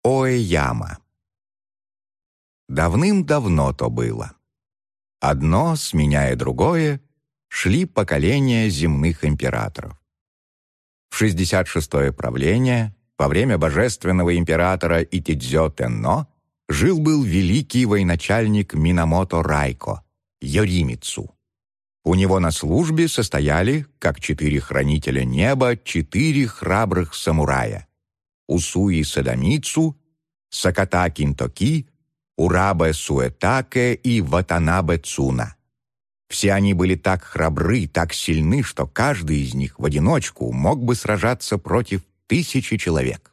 Оэяма. Давным-давно то было. Одно, сменяя другое, шли поколения земных императоров. В 66-е правление, во время божественного императора Итидзё Тенно, жил-был великий военачальник Минамото Райко, Йоримицу. У него на службе состояли, как 4 хранителя неба, 4 храбрых самурая: Усуи Садамицу, Саката Кинтоки, Урабе Суэтаке и Ватанабе Цуна. Все они были так храбры, так сильны, что каждый из них в одиночку мог бы сражаться против 1000 человек.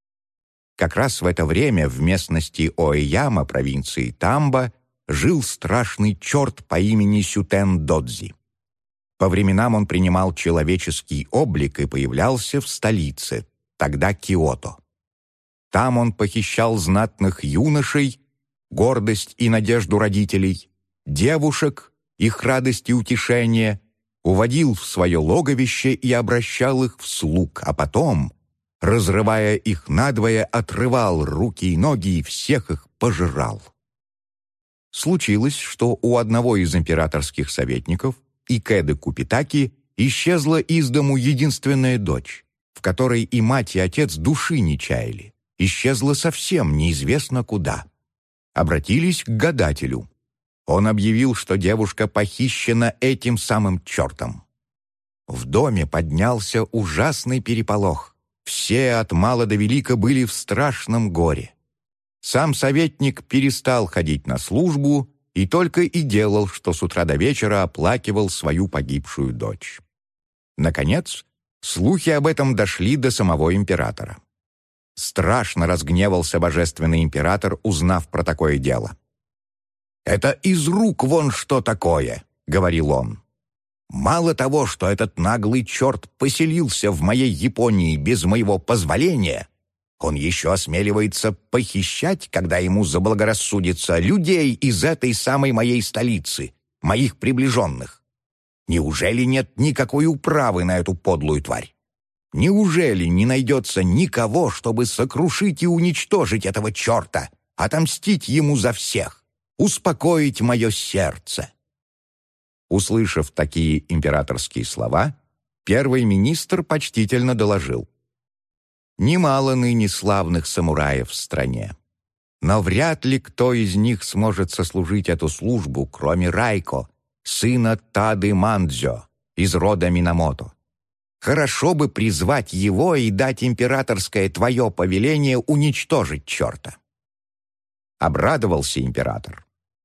Как раз в это время в местности Оэяма провинции Тамба жил страшный черт по имени Сютен-Додзи. По временам он принимал человеческий облик и появлялся в столице, тогда Киото. Там он похищал знатных юношей, гордость и надежду родителей, девушек, их радость и утешение, уводил в свое логовище и обращал их в слуг, а потом, разрывая их надвое, отрывал руки и ноги и всех их пожирал. Случилось, что у одного из императорских советников, Икэды Купитаки, исчезла из дому единственная дочь, в которой и мать, и отец души не чаяли. Исчезла совсем неизвестно куда. Обратились к гадателю. Он объявил, что девушка похищена этим самым чертом. В доме поднялся ужасный переполох. Все от мала до велика были в страшном горе. Сам советник перестал ходить на службу и только и делал, что с утра до вечера оплакивал свою погибшую дочь. Наконец, слухи об этом дошли до самого императора. Страшно разгневался божественный император, узнав про такое дело. «Это из рук вон что такое», — говорил он. «Мало того, что этот наглый черт поселился в моей Японии без моего позволения, он еще осмеливается похищать, когда ему заблагорассудится, людей из этой самой моей столицы, моих приближенных. Неужели нет никакой управы на эту подлую тварь? Неужели не найдется никого, чтобы сокрушить и уничтожить этого черта, отомстить ему за всех, успокоить мое сердце?» Услышав такие императорские слова, первый министр почтительно доложил: «Немало ныне славных самураев в стране, но вряд ли кто из них сможет сослужить эту службу, кроме Райко, сына Тады Мандзё, из рода Минамото. Хорошо бы призвать его и дать императорское твое повеление уничтожить черта». Обрадовался император.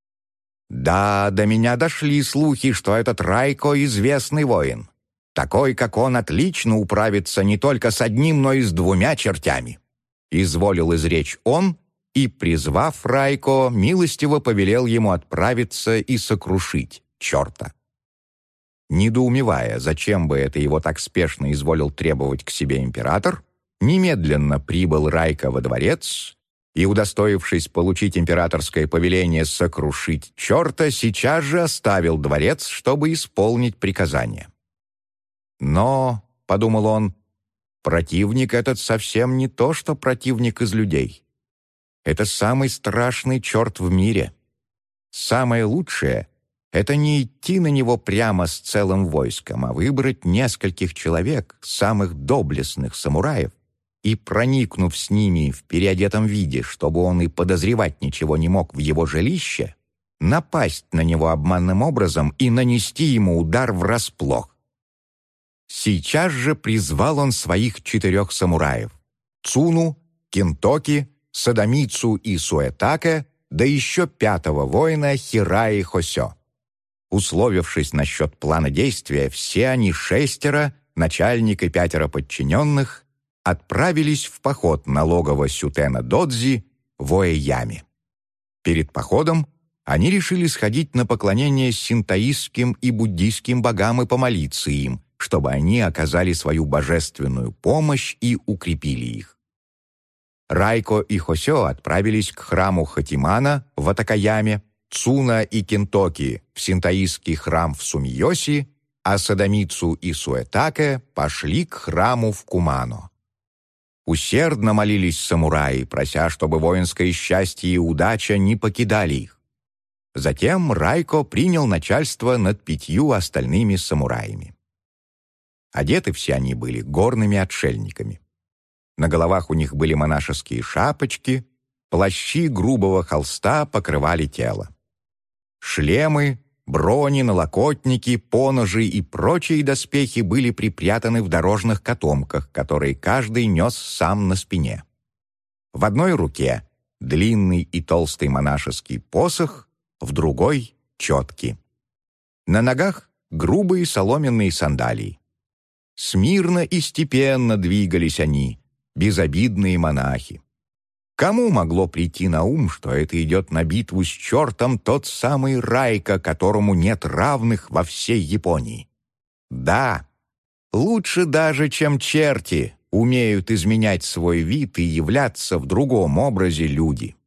«Да, до меня дошли слухи, что этот Райко — известный воин. Такой, как он, отлично управится не только с одним, но и с 2 чертями», — изволил изречь он, и, призвав Райко, милостиво повелел ему отправиться и сокрушить черта. Недоумевая, зачем бы это его так спешно изволил требовать к себе император, немедленно прибыл Райко во дворец и, удостоившись получить императорское повеление сокрушить черта, сейчас же оставил дворец, чтобы исполнить приказание. «Но, — подумал он, — противник этот совсем не то, что противник из людей. Это самый страшный черт в мире. Самое лучшее — это не идти на него прямо с целым войском, а выбрать нескольких человек, самых доблестных самураев, и, проникнув с ними в переодетом виде, чтобы он и подозревать ничего не мог в его жилище, напасть на него обманным образом и нанести ему удар врасплох. Сейчас же призвал он своих 4 самураев — Цуну, Кинтоки, Садамицу и Суэтаке, да еще 5-го воина Хираи Хосё. Условившись насчет плана действия, все они 6, начальник и 5 подчиненных, отправились в поход на логово Сютена-Додзи в Оэяме. Перед походом они решили сходить на поклонение синтоистским и буддийским богам и помолиться им, чтобы они оказали свою божественную помощь и укрепили их. Райко и Хосё отправились к храму Хатимана в Атакаяме, Цуна и Кинтоки в синтоистский храм в Сумиёси, а Садамицу и Суэтаке пошли к храму в Кумано. Усердно молились самураи, прося, чтобы воинское счастье и удача не покидали их. Затем Райко принял начальство над 5 остальными самураями. Одеты все они были горными отшельниками. На головах у них были монашеские шапочки, плащи грубого холста покрывали тело. Шлемы, брони, налокотники, поножи и прочие доспехи были припрятаны в дорожных котомках, которые каждый нес сам на спине. В одной руке длинный и толстый монашеский посох, в другой — четки. На ногах грубые соломенные сандалии. Смирно и степенно двигались они, безобидные монахи. Кому могло прийти на ум, что это идет на битву с чертом тот самый Райко, которому нет равных во всей Японии? Да, лучше даже, чем черти, умеют изменять свой вид и являться в другом образе люди.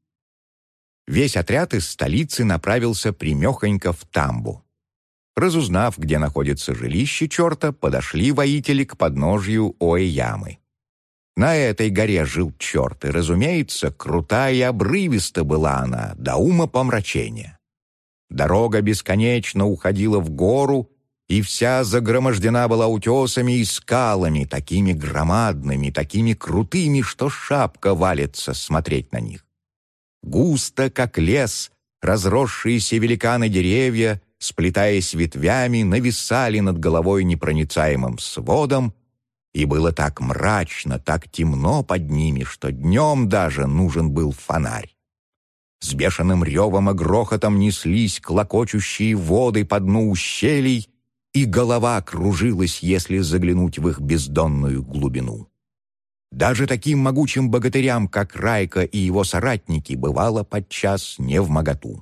Весь отряд из столицы направился прямехонько в Тамбу. Разузнав, где находится жилище черта, подошли воители к подножью Оэямы. На этой горе жил черт, и, разумеется, крутая и обрывиста была она, до умопомрачения. Дорога бесконечно уходила в гору, и вся загромождена была утесами и скалами, такими громадными, такими крутыми, что шапка валится смотреть на них. Густо, как лес, разросшиеся великаны деревья, сплетаясь ветвями, нависали над головой непроницаемым сводом, и было так мрачно, так темно под ними, что днем даже нужен был фонарь. С бешеным ревом и грохотом неслись клокочущие воды по дну ущелий, и голова кружилась, если заглянуть в их бездонную глубину. Даже таким могучим богатырям, как Райко и его соратники, бывало подчас невмоготу.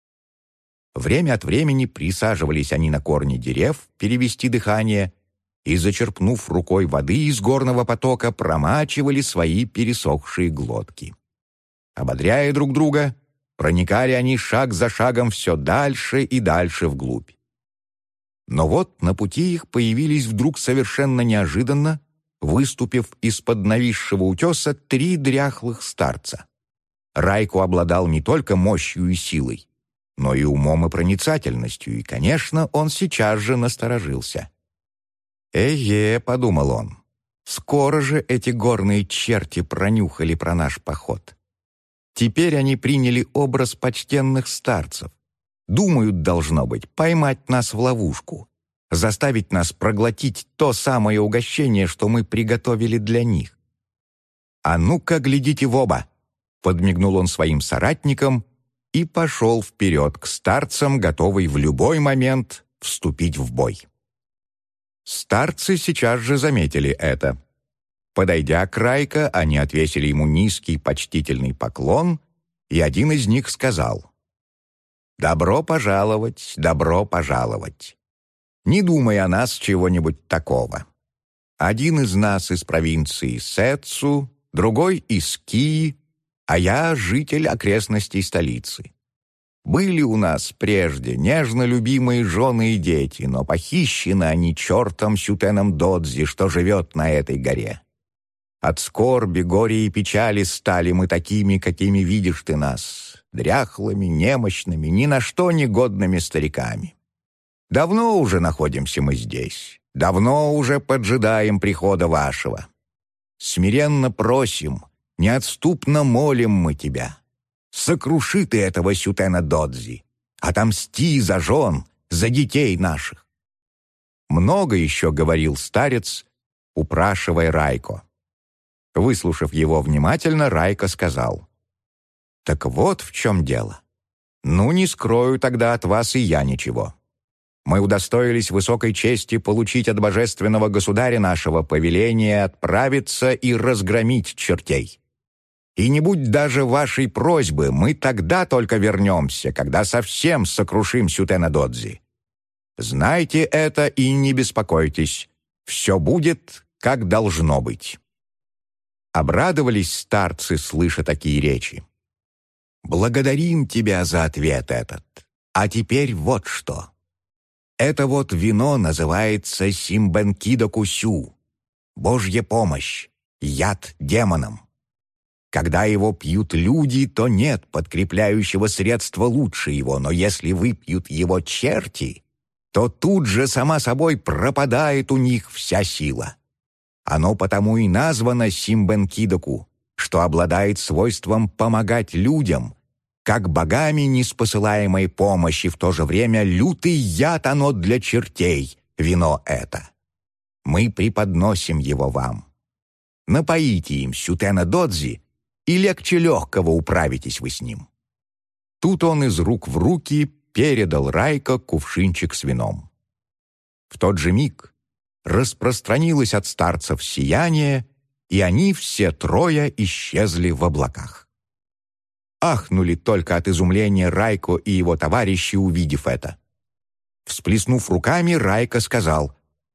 Время от времени присаживались они на корни дерев перевести дыхание и, зачерпнув рукой воды из горного потока, промачивали свои пересохшие глотки. Ободряя друг друга, проникали они шаг за шагом все дальше и дальше вглубь. Но вот на пути их появились вдруг совершенно неожиданно, выступив из-под нависшего утеса, 3 дряхлых старца. Райко обладал не только мощью и силой, но и умом и проницательностью, и, конечно, он сейчас же насторожился. «Эге», — подумал он, — «скоро же эти горные черти пронюхали про наш поход. Теперь они приняли образ почтенных старцев. Думают, должно быть, поймать нас в ловушку, заставить нас проглотить то самое угощение, что мы приготовили для них. А ну-ка, глядите в оба!» — подмигнул он своим соратникам и пошел вперед к старцам, готовый в любой момент вступить в бой. Старцы сейчас же заметили это. Подойдя к Райко, они отвесили ему низкий почтительный поклон, и один из них сказал: «Добро пожаловать, добро пожаловать. Не думай о нас чего-нибудь такого. Один из нас из провинции Сэцу, другой из Кии, а я житель окрестностей столицы. Были у нас прежде нежно любимые жены и дети, но похищены они чертом Сютеном Додзи, что живет на этой горе. От скорби, горя и печали стали мы такими, какими видишь ты нас, дряхлыми, немощными, ни на что негодными стариками. Давно уже находимся мы здесь, давно уже поджидаем прихода вашего. Смиренно просим, неотступно молим мы тебя. Сокруши ты этого Сютена Додзи, отомсти за жен, за детей наших». Много еще говорил старец, упрашивая Райко. Выслушав его внимательно, Райко сказал: «Так вот в чем дело. Ну, не скрою тогда от вас и я ничего. Мы удостоились высокой чести получить от божественного государя нашего повеление отправиться и разгромить чертей. И не будь даже вашей просьбы, мы тогда только вернемся, когда совсем сокрушим Сютена Додзи. Знайте это и не беспокойтесь, все будет, как должно быть». Обрадовались старцы, слыша такие речи. «Благодарим тебя за ответ этот. А теперь вот что. Это вот вино называется Симбенкидо Кусю, Божья помощь, яд демонам. Когда его пьют люди, то нет подкрепляющего средства лучше его, но если выпьют его черти, то тут же сама собой пропадает у них вся сила. Оно потому и названо Симбенкидоку, что обладает свойством помогать людям, как богами неспосылаемой помощи, в то же время лютый яд оно для чертей, вино это. Мы преподносим его вам. Напоите им Сютена Додзи, и легче легкого управитесь вы с ним». Тут он из рук в руки передал Райко кувшинчик с вином. В тот же миг распространилось от старцев сияние, и они все трое исчезли в облаках. Ахнули только от изумления Райко и его товарищи, увидев это. Всплеснув руками, Райко сказал: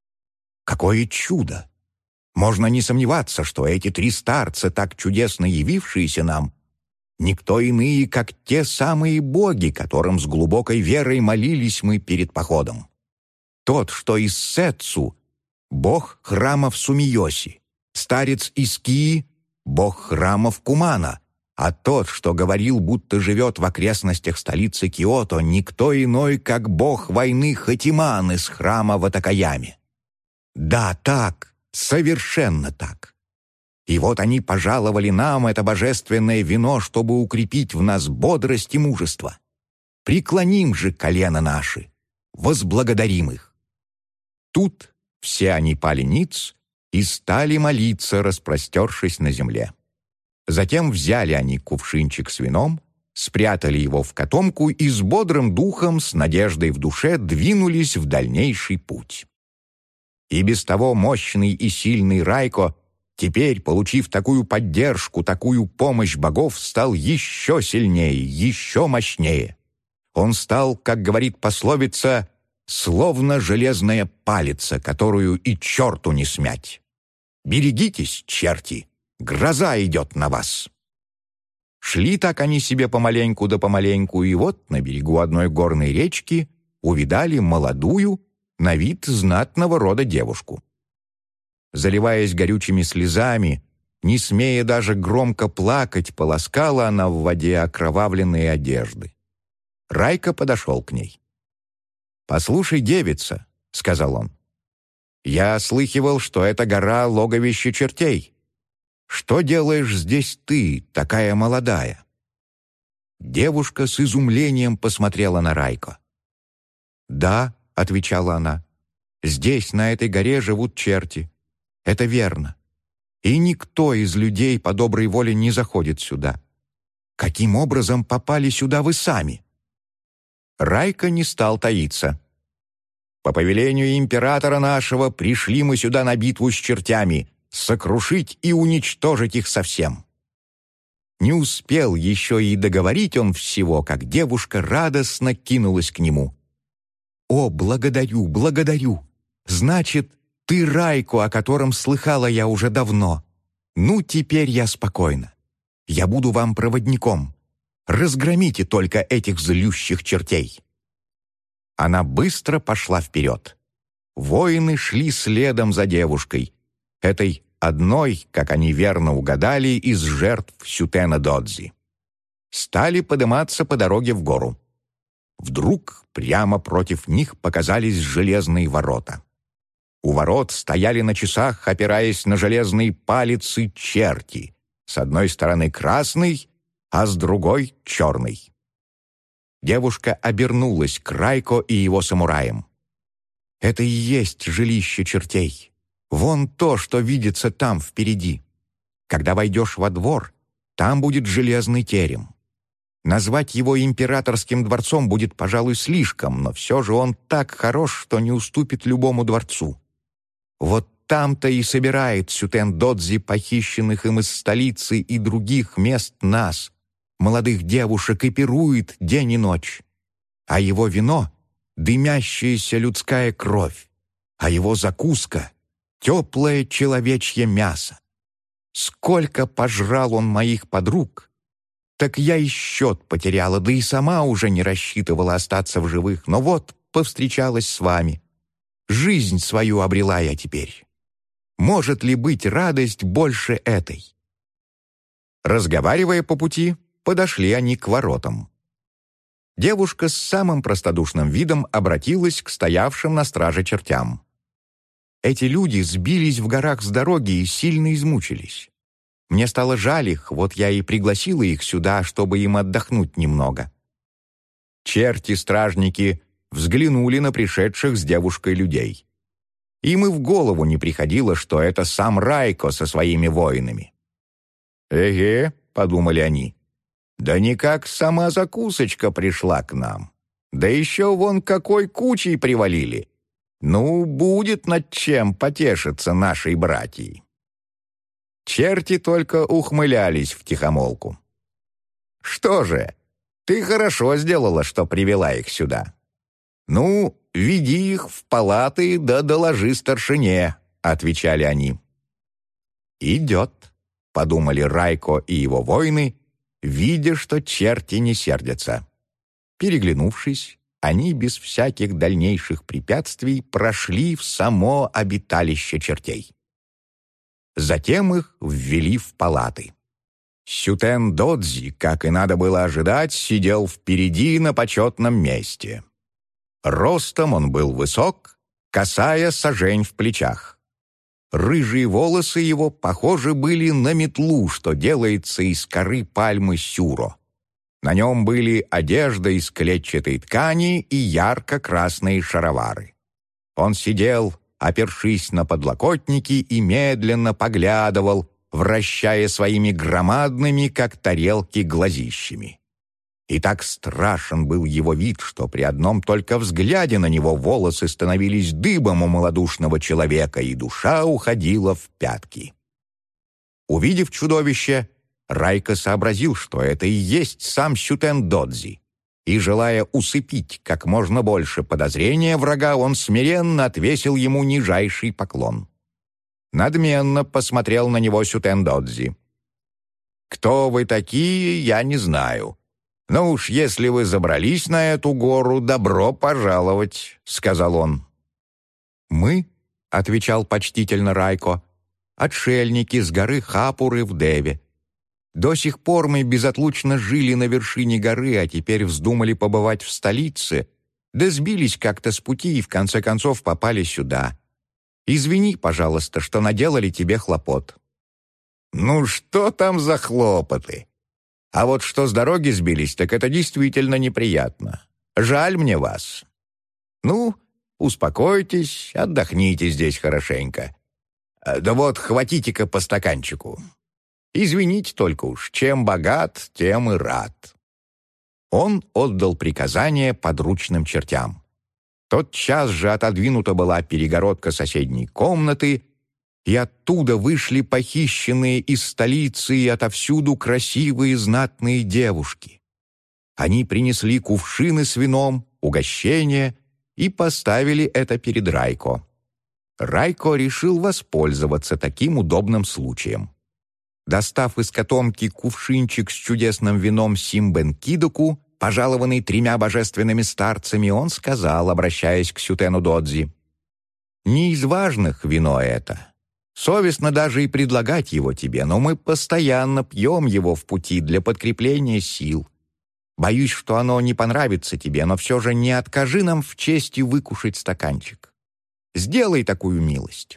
«Какое чудо! Можно не сомневаться, что эти три старца, так чудесно явившиеся нам, никто иные, как те самые боги, которым с глубокой верой молились мы перед походом. Тот, что из Сетсу, бог храмов Сумиоси, старец из Кии, бог храмов Кумана, а тот, что говорил, будто живет в окрестностях столицы Киото, никто иной, как бог войны Хатиман из храма в Атакаяме. Да, так, совершенно так. И вот они пожаловали нам это божественное вино, чтобы укрепить в нас бодрость и мужество. Преклоним же колено наши, возблагодарим их». Тут все они пали ниц и стали молиться, распростершись на земле. Затем взяли они кувшинчик с вином, спрятали его в котомку и с бодрым духом, с надеждой в душе двинулись в дальнейший путь. И без того мощный и сильный Райко, теперь, получив такую поддержку, такую помощь богов, стал еще сильнее, еще мощнее. Он стал, как говорит пословица, словно железная палица, которую и черту не смять. Берегитесь, черти, гроза идет на вас. Шли так они себе помаленьку да помаленьку, и вот на берегу одной горной речки увидали молодую, на вид знатного рода девушку. Заливаясь горючими слезами, не смея даже громко плакать, полоскала она в воде окровавленные одежды. Райко подошел к ней. «Послушай, девица», — сказал он, — «я слыхивал, что эта гора — логовище чертей. Что делаешь здесь ты, такая молодая?» Девушка с изумлением посмотрела на Райко. «Да», — отвечала она, — «здесь, на этой горе, живут черти. Это верно. И никто из людей по доброй воле не заходит сюда. Каким образом попали сюда вы сами?» Райко не стал таиться. «По повелению императора нашего пришли мы сюда на битву с чертями, сокрушить и уничтожить их совсем». Не успел еще и договорить он всего, как девушка радостно кинулась к нему. «О, благодарю, благодарю! Значит, ты Райко, о котором слыхала я уже давно. Ну, теперь я спокойна. Я буду вам проводником. Разгромите только этих злющих чертей». Она быстро пошла вперед. Воины шли следом за девушкой, этой одной, как они верно угадали, из жертв Сютена Додзи. Стали подниматься по дороге в гору. Вдруг прямо против них показались железные ворота. У ворот стояли на часах, опираясь на железные палицы, черти. С одной стороны красный, а с другой — черный. Девушка обернулась к Райко и его самураям. «Это и есть жилище чертей. Вон то, что видится там впереди. Когда войдешь во двор, там будет железный терем. Назвать его императорским дворцом будет, пожалуй, слишком, но все же он так хорош, что не уступит любому дворцу. Вот там-то и собирает Сютен Додзи похищенных им из столицы и других мест нас, молодых девушек, и пирует день и ночь. А его вино — дымящаяся людская кровь, а его закуска — теплое человечье мясо. Сколько пожрал он моих подруг, так я и счет потеряла, да и сама уже не рассчитывала остаться в живых, но вот повстречалась с вами. Жизнь свою обрела я теперь. Может ли быть радость больше этой? Разговаривая по пути, подошли они к воротам. Девушка с самым простодушным видом обратилась к стоявшим на страже чертям. Эти люди сбились в горах с дороги и сильно измучились. Мне стало жаль их, вот я и пригласила их сюда, чтобы им отдохнуть немного. Черти-стражники взглянули на пришедших с девушкой людей. Им и в голову не приходило, что это сам Райко со своими воинами. «Эге», — подумали они, — «да никак сама закусочка пришла к нам. Да еще вон какой кучей привалили. Ну, будет над чем потешиться нашей братьей». Черти только ухмылялись втихомолку. «Что же, ты хорошо сделала, что привела их сюда. Ну, веди их в палаты да доложи старшине», — отвечали они. «Идет», — подумали Райко и его воины, видя, что черти не сердятся. Переглянувшись, они без всяких дальнейших препятствий прошли в само обиталище чертей. Затем их ввели в палаты. Сютен Додзи, как и надо было ожидать, сидел впереди на почетном месте. Ростом он был высок, косая сажень в плечах. Рыжие волосы его похожи были на метлу, что делается из коры пальмы сюро. На нем были одежда из клетчатой ткани и ярко-красные шаровары. Он сидел, опершись на подлокотники, и медленно поглядывал, вращая своими громадными, как тарелки, глазищами. И так страшен был его вид, что при одном только взгляде на него волосы становились дыбом у малодушного человека, и душа уходила в пятки. Увидев чудовище, Райко сообразил, что это и есть сам Сютен Додзи, и, желая усыпить как можно больше подозрения врага, он смиренно отвесил ему нижайший поклон. Надменно посмотрел на него Сютен Додзи. «Кто вы такие, я не знаю. Но уж если вы забрались на эту гору, добро пожаловать», — сказал он. «Мы», — отвечал почтительно Райко, — «отшельники с горы Хапуры в Деве. До сих пор мы безотлучно жили на вершине горы, а теперь вздумали побывать в столице, да сбились как-то с пути и в конце концов попали сюда. Извини, пожалуйста, что наделали тебе хлопот». «Ну что там за хлопоты? А вот что с дороги сбились, так это действительно неприятно. Жаль мне вас. Ну, успокойтесь, отдохните здесь хорошенько. Да вот, хватите-ка по стаканчику. Извините только уж, чем богат, тем и рад». Он отдал приказание подручным чертям. Тотчас же отодвинута была перегородка соседней комнаты, и оттуда вышли похищенные из столицы и отовсюду красивые знатные девушки. Они принесли кувшины с вином, угощения и поставили это перед Райко. Райко решил воспользоваться таким удобным случаем. Достав из котомки кувшинчик с чудесным вином Симбен-Кидоку, пожалованный 3 божественными старцами, он сказал, обращаясь к Сютену Додзи: «Не из важных вино это. Совестно даже и предлагать его тебе, но мы постоянно пьем его в пути для подкрепления сил. Боюсь, что оно не понравится тебе, но все же не откажи нам в чести выкушать стаканчик. Сделай такую милость».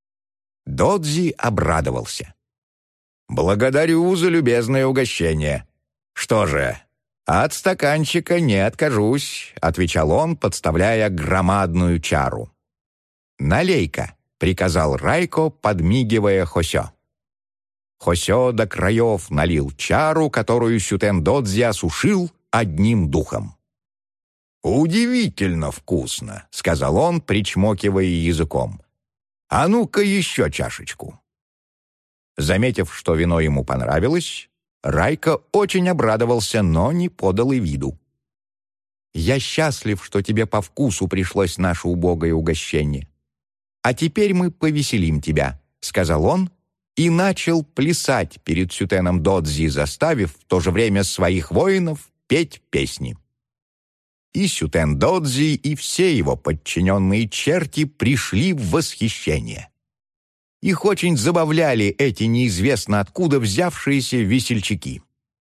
Додзи обрадовался. «Благодарю за любезное угощение. Что же, от стаканчика не откажусь», — отвечал он, подставляя громадную чару. «Налей-ка», — приказал Райко, подмигивая Хосё. Хосё до краев налил чару, которую Сютен Додзи осушил одним духом. «Удивительно вкусно», — сказал он, причмокивая языком. «А ну-ка еще чашечку». Заметив, что вино ему понравилось, Райко очень обрадовался, но не подал и виду. «Я счастлив, что тебе по вкусу пришлось наше убогое угощение. А теперь мы повеселим тебя», — сказал он, и начал плясать перед Сютеном Додзи, заставив в то же время своих воинов петь песни. И Сютен Додзи, и все его подчиненные черти пришли в восхищение. Их очень забавляли эти неизвестно откуда взявшиеся весельчаки.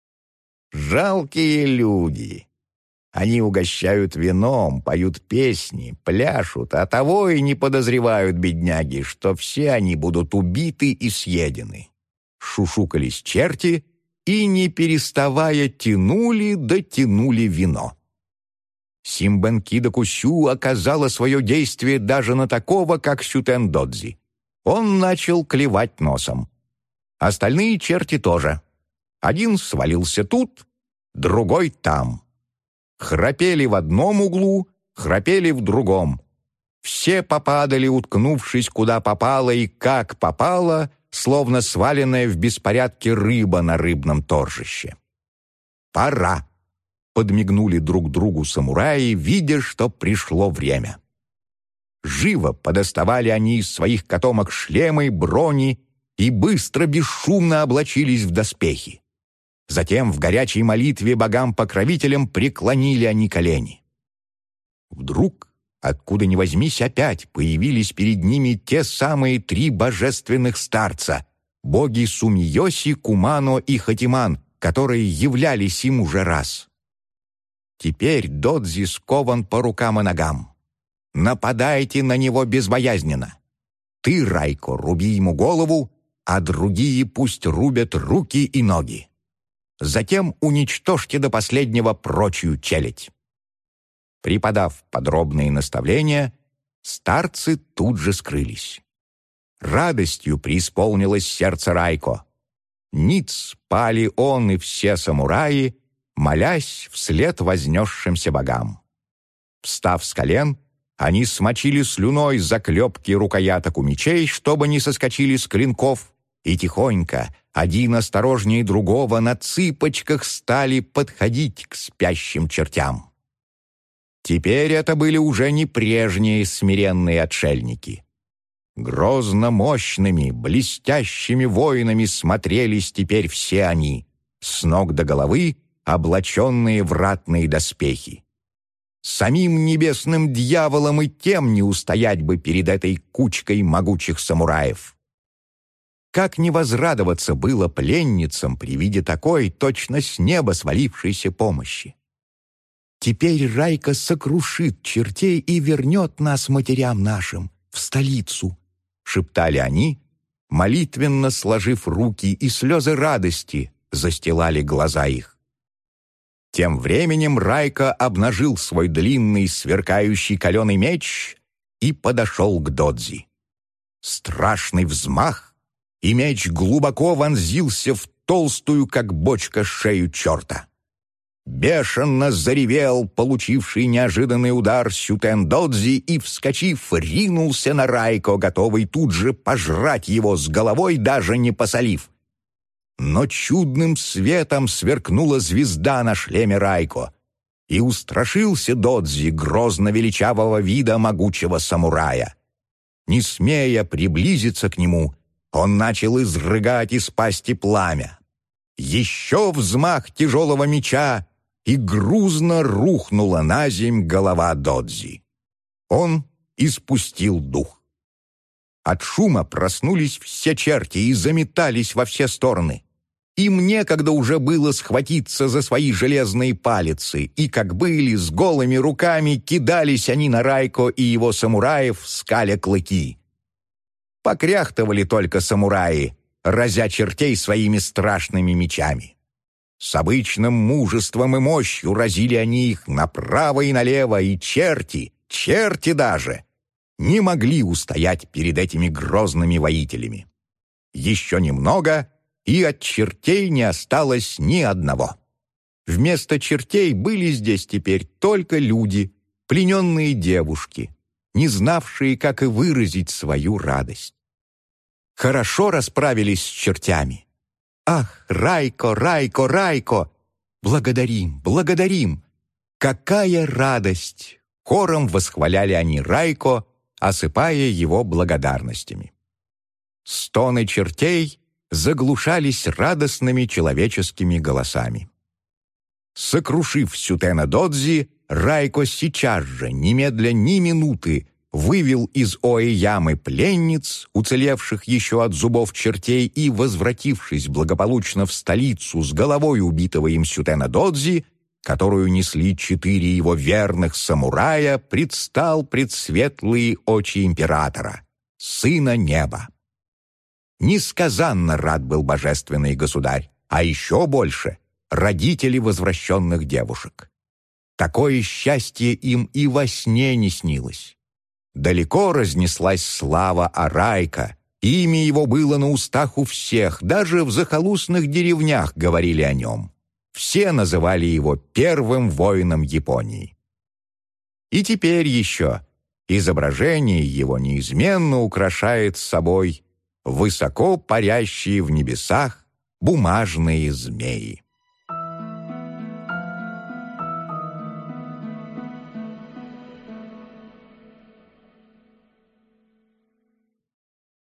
Жалкие люди. Они угощают вином, поют песни, пляшут, а того и не подозревают, бедняги, что все они будут убиты и съедены. Шушукались черти и, не переставая, тянули да тянули вино. Симбен-Кида Кусю оказало свое действие даже на такого, как Сютен-Додзи. Он начал клевать носом. Остальные черти тоже. Один свалился тут, другой там. Храпели в одном углу, храпели в другом. Все попадали, уткнувшись куда попало и как попало, словно сваленная в беспорядке рыба на рыбном торжище. «Пора!» — подмигнули друг другу самураи, видя, что пришло время. Живо подоставали они из своих котомок шлемы, брони и быстро, бесшумно облачились в доспехи. Затем в горячей молитве богам-покровителям преклонили они колени. Вдруг, откуда ни возьмись, опять появились перед ними те самые 3 божественных старца, боги Сумиоси, Кумано и Хатиман, которые являлись им уже раз. Теперь Додзи скован по рукам и ногам. Нападайте на него безбоязненно. Ты, Райко, руби ему голову, а другие пусть рубят руки и ноги. Затем уничтожьте до последнего прочую челядь. Преподав подробные наставления, старцы тут же скрылись. Радостью преисполнилось сердце Райко. Ниц пали он и все самураи, молясь вслед вознесшимся богам. Встав с колен, они смочили слюной заклепки рукояток у мечей, чтобы не соскочили с клинков, и тихонько, один осторожнее другого, на цыпочках стали подходить к спящим чертям. Теперь это были уже не прежние смиренные отшельники. Грозно мощными, блестящими воинами смотрелись теперь все они, с ног до головы, облаченные в ратные доспехи. Самим небесным дьяволом и тем не устоять бы перед этой кучкой могучих самураев. Как не возрадоваться было пленницам при виде такой, точно с неба свалившейся помощи. Теперь Райко сокрушит чертей и вернет нас матерям нашим в столицу, шептали они, молитвенно сложив руки, и слезы радости застилали глаза их. Тем временем Райко обнажил свой длинный, сверкающий каленый меч и подошел к Додзи. Страшный взмах, и меч глубоко вонзился в толстую, как бочка, шею черта. Бешено заревел получивший неожиданный удар Сютен-Додзи и, вскочив, ринулся на Райко, готовый тут же пожрать его с головой, даже не посолив. Но чудным светом сверкнула звезда на шлеме Райко, и устрашился Додзи грозно-величавого вида могучего самурая. Не смея приблизиться к нему, он начал изрыгать из пасти пламя. Еще взмах тяжелого меча, и грузно рухнула на земь голова Додзи. Он испустил дух. От шума проснулись все черти и заметались во все стороны. Им некогда уже было схватиться за свои железные палицы, и, как были, с голыми руками кидались они на Райко и его самураев, скаля клыки. Покряхтывали только самураи, разя чертей своими страшными мечами. С обычным мужеством и мощью разили они их направо и налево, и черти даже, не могли устоять перед этими грозными воителями. Еще немного, и от чертей не осталось ни одного. Вместо чертей были здесь теперь только люди, плененные девушки, не знавшие, как и выразить свою радость. Хорошо расправились с чертями. «Ах, Райко, Райко, Райко! Благодарим, благодарим! Какая радость!» Хором восхваляли они Райко, осыпая его благодарностями. Стоны чертей заглушались радостными человеческими голосами. Сокрушив Сютена-Додзи, Райко сейчас же, немедля ни минуты, вывел из Оэ-ямы пленниц, уцелевших еще от зубов чертей, и, возвратившись благополучно в столицу с головой убитого им Сютена Додзи, которую несли 4 его верных самурая, предстал пред светлые очи императора, сына неба. Несказанно рад был божественный государь, а еще больше — родители возвращенных девушек. Такое счастье им и во сне не снилось. Далеко разнеслась слава Арайка, имя его было на устах у всех, даже в захолустных деревнях говорили о нем. Все называли его первым воином Японии. И теперь еще изображение его неизменно украшает собой высоко парящие в небесах бумажные змеи.